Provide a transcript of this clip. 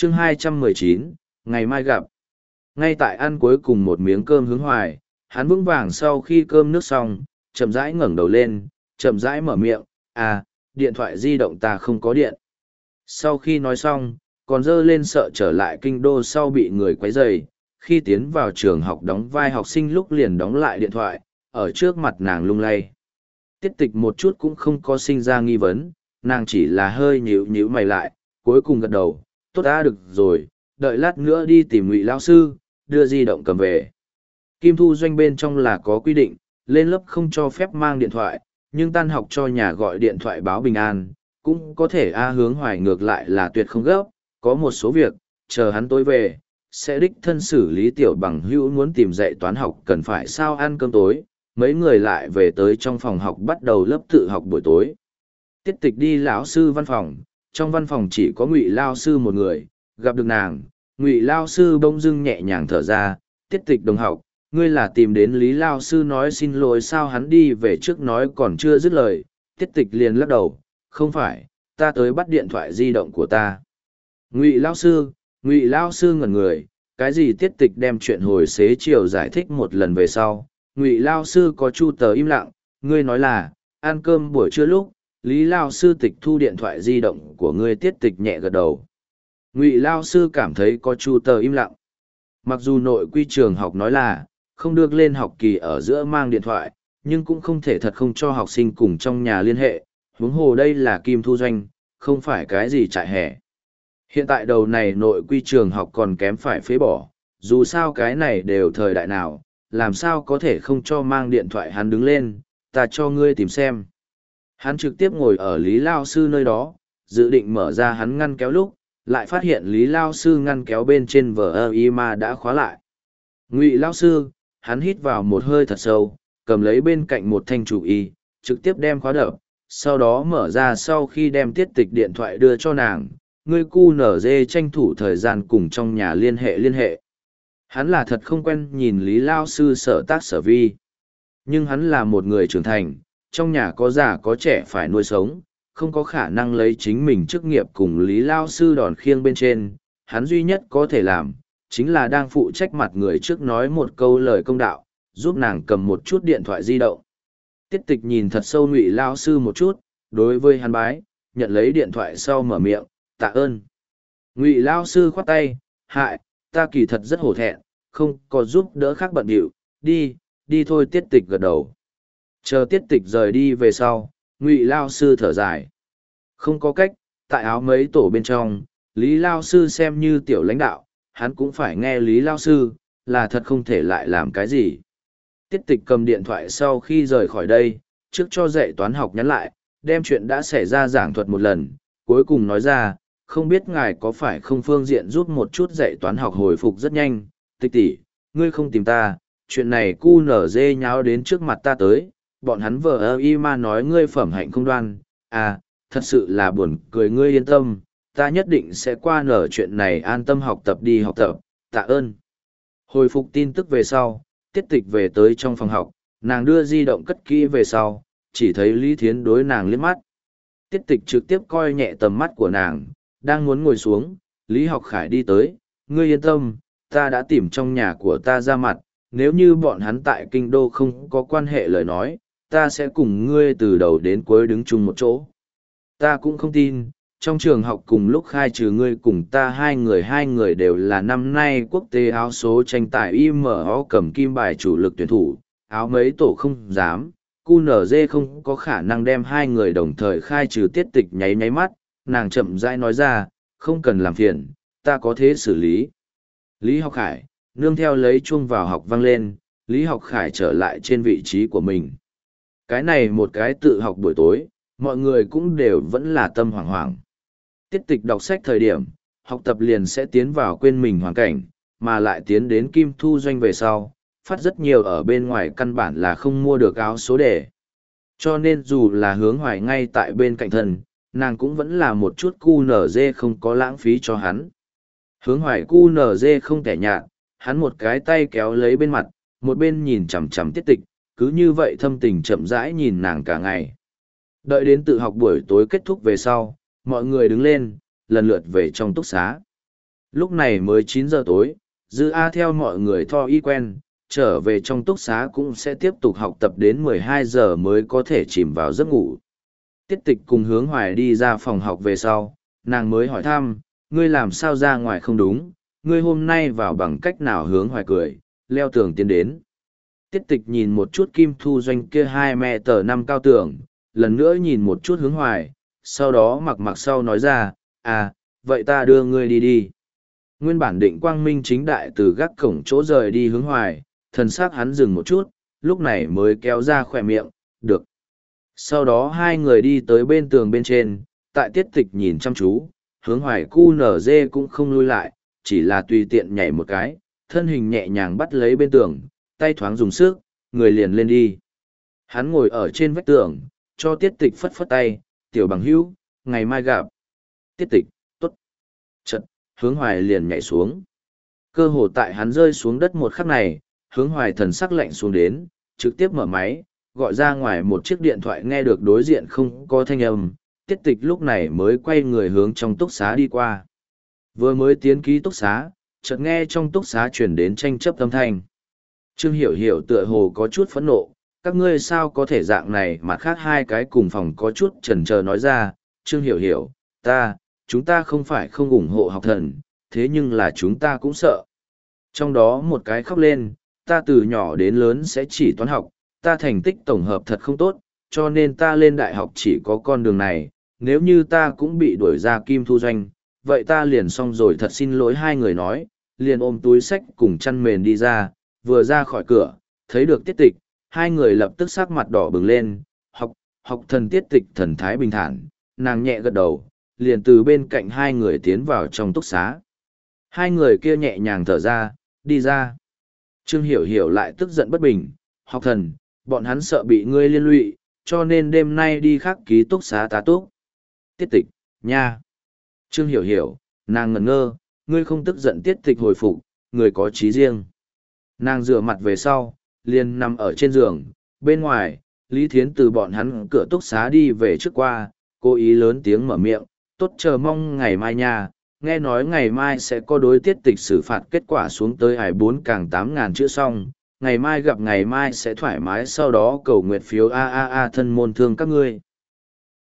chương 219, ngày mai gặp. Ngay tại ăn cuối cùng một miếng cơm hướng hoài, hắn vững vàng sau khi cơm nước xong, chậm rãi ngẩng đầu lên, chậm rãi mở miệng, điện thoại di động ta không có điện. Sau khi nói xong, còn dơ lên sợ trở lại kinh đô sau bị người quấy rầy, khi tiến vào trường học đóng vai học sinh lúc liền đóng lại điện thoại, ở trước mặt nàng lung lay. Tiết tịch một chút cũng không có sinh ra nghi vấn, nàng chỉ là hơi nhíu nhíu mày lại, cuối cùng gật đầu, tốt đã được rồi, đợi lát nữa đi tìm Ngụy lão sư, đưa di động cầm về. Kim Thu Doanh bên trong là có quy định, lên lớp không cho phép mang điện thoại, nhưng tan học cho nhà gọi điện thoại báo bình an, cũng có thể Hướng Hoài ngược lại là tuyệt không gấp, có một số việc, chờ hắn tối về, sẽ đích thân xử lý. Tiểu Bằng Hữu muốn tìm dạy toán học cần phải sao ăn cơm tối, mấy người lại về tới trong phòng học bắt đầu lớp tự học buổi tối. Tiết tịch đi lão sư văn phòng, trong văn phòng chỉ có Ngụy lao sư một người, gặp được nàng, Ngụy lao sư bỗng dưng nhẹ nhàng thở ra, Tiết tịch đồng học, ngươi là tìm đến Lý lao sư nói xin lỗi sao? Hắn đi về trước nói còn chưa dứt lời, Tiết tịch liền lắc đầu, không phải, ta tới bắt điện thoại di động của ta. Ngụy lao sư ngẩn người, cái gì? Tiết tịch đem chuyện hồi xế chiều giải thích một lần về sau, Ngụy lao sư có chu tờ im lặng, ngươi nói là, ăn cơm buổi trưa lúc, Lý lao sư tịch thu điện thoại di động của ngươi. Tiết tịch nhẹ gật đầu. Ngụy lao sư cảm thấy có chu tờ im lặng. Mặc dù nội quy trường học nói là, không được lên học kỳ ở giữa mang điện thoại, nhưng cũng không thể thật không cho học sinh cùng trong nhà liên hệ, huống hồ đây là Kim Thu Doanh, không phải cái gì trại hè. Hiện tại đầu này nội quy trường học còn kém phải phế bỏ, dù sao cái này đều thời đại nào, làm sao có thể không cho mang điện thoại. Hắn đứng lên, ta cho ngươi tìm xem. Hắn trực tiếp ngồi ở Lý lao sư nơi đó, dự định mở ra hắn ngăn kéo lúc, lại phát hiện Lý lao sư ngăn kéo bên trên VIMA đã khóa lại. Ngụy lao sư, hắn hít vào một hơi thật sâu, cầm lấy bên cạnh một thanh chủ y, trực tiếp đem khóa đập, sau đó mở ra. Sau khi đem Tiết tịch điện thoại đưa cho nàng, ngươi QNZ tranh thủ thời gian cùng trong nhà liên hệ. Hắn là thật không quen nhìn Lý lao sư sở tác sở vi. Nhưng hắn là một người trưởng thành, trong nhà có già có trẻ phải nuôi sống, không có khả năng lấy chính mình chức nghiệp cùng Lý lao sư đòn khiêng bên trên. Hắn duy nhất có thể làm, chính là đang phụ trách mặt người trước nói một câu lời công đạo, giúp nàng cầm một chút điện thoại di động. Tiết tịch nhìn thật sâu Ngụy lao sư một chút, đối với hắn bái, nhận lấy điện thoại sau mở miệng, tạ ơn. Ngụy lao sư khoát tay, hại, ta kỳ thật rất hổ thẹn, không có giúp đỡ khác bận điệu, đi thôi. Tiết tịch gật đầu. Chờ Tiết tịch rời đi về sau, Ngụy lao sư thở dài. Không có cách, tại áo mấy tổ bên trong, Lý lao sư xem như tiểu lãnh đạo, hắn cũng phải nghe Lý lao sư, là thật không thể lại làm cái gì. Tiết tịch cầm điện thoại sau khi rời khỏi đây, trước cho dạy toán học nhắn lại, đem chuyện đã xảy ra giảng thuật một lần, cuối cùng nói ra, không biết ngài có phải không phương diện giúp một chút dạy toán học hồi phục rất nhanh. Tịch tỷ, ngươi không tìm ta, chuyện này QNZ nháo đến trước mặt ta tới, bọn hắn VIMA nói ngươi phẩm hạnh không đoan, thật sự là buồn cười. Ngươi yên tâm, ta nhất định sẽ qua nở chuyện này, an tâm học tập đi học tập, tạ ơn. Hồi phục tin tức về sau, Tiết tịch về tới trong phòng học, nàng đưa di động cất kỹ về sau, chỉ thấy Lý Thiến đối nàng liếc mắt. Tiết tịch trực tiếp coi nhẹ tầm mắt của nàng, đang muốn ngồi xuống, Lý Học Khải đi tới, ngươi yên tâm, ta đã tìm trong nhà của ta ra mặt, nếu như bọn hắn tại kinh đô không có quan hệ lời nói, ta sẽ cùng ngươi từ đầu đến cuối đứng chung một chỗ. Ta cũng không tin, trong trường học cùng lúc khai trừ ngươi cùng ta hai người đều là năm nay quốc tế áo số tranh tài IMO cầm kim bài chủ lực tuyển thủ, áo mấy tổ không dám, QNZ không có khả năng đem hai người đồng thời khai trừ. Tiết tịch nháy nháy mắt, nàng chậm rãi nói ra, không cần làm phiền, ta có thế xử lý. Lý Học Khải, nương theo lấy chuông vào học vang lên, Lý Học Khải trở lại trên vị trí của mình. Cái này một cái tự học buổi tối, mọi người cũng đều vẫn là tâm hoảng hoảng. Tiết tịch đọc sách thời điểm, học tập liền sẽ tiến vào quên mình hoàn cảnh, mà lại tiến đến Kim Thu Doanh về sau, phát rất nhiều ở bên ngoài căn bản là không mua được áo số đề. Cho nên dù là Hướng Hoài ngay tại bên cạnh thân, nàng cũng vẫn là một chút QNZ không có lãng phí cho hắn. Hướng Hoài QNZ không kẻ nhạt, hắn một cái tay kéo lấy bên mặt, một bên nhìn chằm chằm Tiết tịch, cứ như vậy thâm tình chậm rãi nhìn nàng cả ngày. Đợi đến tự học buổi tối kết thúc về sau, mọi người đứng lên, lần lượt về trong túc xá. Lúc này mới 9 giờ tối, Dư A theo mọi người tho y quen, trở về trong túc xá cũng sẽ tiếp tục học tập đến 12 giờ mới có thể chìm vào giấc ngủ. Tiết Tịch cùng Hướng Hoài đi ra phòng học về sau, nàng mới hỏi thăm, ngươi làm sao ra ngoài không đúng, ngươi hôm nay vào bằng cách nào? Hướng Hoài cười, leo tường tiến đến. Tiết Tịch nhìn một chút Kim Thu Doanh kia 2m5 cao tường, lần nữa nhìn một chút Hướng Hoài, sau đó mặc sau nói ra, à, vậy ta đưa ngươi đi đi. Nguyên bản định quang minh chính đại từ gác cổng chỗ rời đi Hướng Hoài, thần sắc hắn dừng một chút, lúc này mới kéo ra khỏe miệng, được. Sau đó hai người đi tới bên tường bên trên, tại Tiết Tịch nhìn chăm chú, Hướng Hoài cu nở dê cũng không lui lại, chỉ là tùy tiện nhảy một cái, thân hình nhẹ nhàng bắt lấy bên tường, tay thoáng dùng sức, người liền lên đi. Hắn ngồi ở trên vách tường, cho Tiết Tịch phất phất tay, tiểu bằng hữu, ngày mai gặp. Tiết Tịch, tốt. Chật, Hướng Hoài liền nhảy xuống. Cơ hồ tại hắn rơi xuống đất một khắc này, Hướng Hoài thần sắc lạnh xuống đến, trực tiếp mở máy, gọi ra ngoài một chiếc điện thoại, nghe được đối diện không có thanh âm. Tiết Tịch lúc này mới quay người hướng trong túc xá đi qua. Vừa mới tiến ký túc xá, chợt nghe trong túc xá chuyển đến tranh chấp âm thanh. Trương Hiểu Hiểu tựa hồ có chút phẫn nộ, các ngươi sao có thể dạng này? Mặt khác hai cái cùng phòng có chút chần chờ nói ra, Trương Hiểu Hiểu, chúng ta không phải không ủng hộ học thần, thế nhưng là chúng ta cũng sợ. Trong đó một cái khóc lên, ta từ nhỏ đến lớn sẽ chỉ toán học, ta thành tích tổng hợp thật không tốt, cho nên ta lên đại học chỉ có con đường này, nếu như ta cũng bị đuổi ra Kim Thu Doanh, vậy ta liền xong rồi. Thật xin lỗi. Hai người nói, liền ôm túi sách cùng chăn mền đi ra, vừa ra khỏi cửa, thấy được Tiết Tịch, hai người lập tức sắc mặt đỏ bừng lên, học thần. Tiết Tịch thần thái bình thản, nàng nhẹ gật đầu, liền từ bên cạnh hai người tiến vào trong túc xá. Hai người kia nhẹ nhàng thở ra, đi ra. Trương Hiểu Hiểu lại tức giận bất bình, học thần, bọn hắn sợ bị ngươi liên lụy, cho nên đêm nay đi khắc ký túc xá tá túc. Tiết Tịch, nha. Trương Hiểu Hiểu, nàng ngẩn ngơ, ngươi không tức giận. Tiết Tịch hồi phục, người có trí riêng. Nàng rửa mặt về sau, liền nằm ở trên giường, bên ngoài, Lý Thiến từ bọn hắn cửa túc xá đi về trước qua, cố ý lớn tiếng mở miệng, tốt, chờ mong ngày mai nha, nghe nói ngày mai sẽ có đối Tiết Tịch xử phạt kết quả xuống tới hải 4 càng 8.000 chữ xong, ngày mai gặp, ngày mai sẽ thoải mái, sau đó cầu nguyện phiếu thân môn thương các ngươi.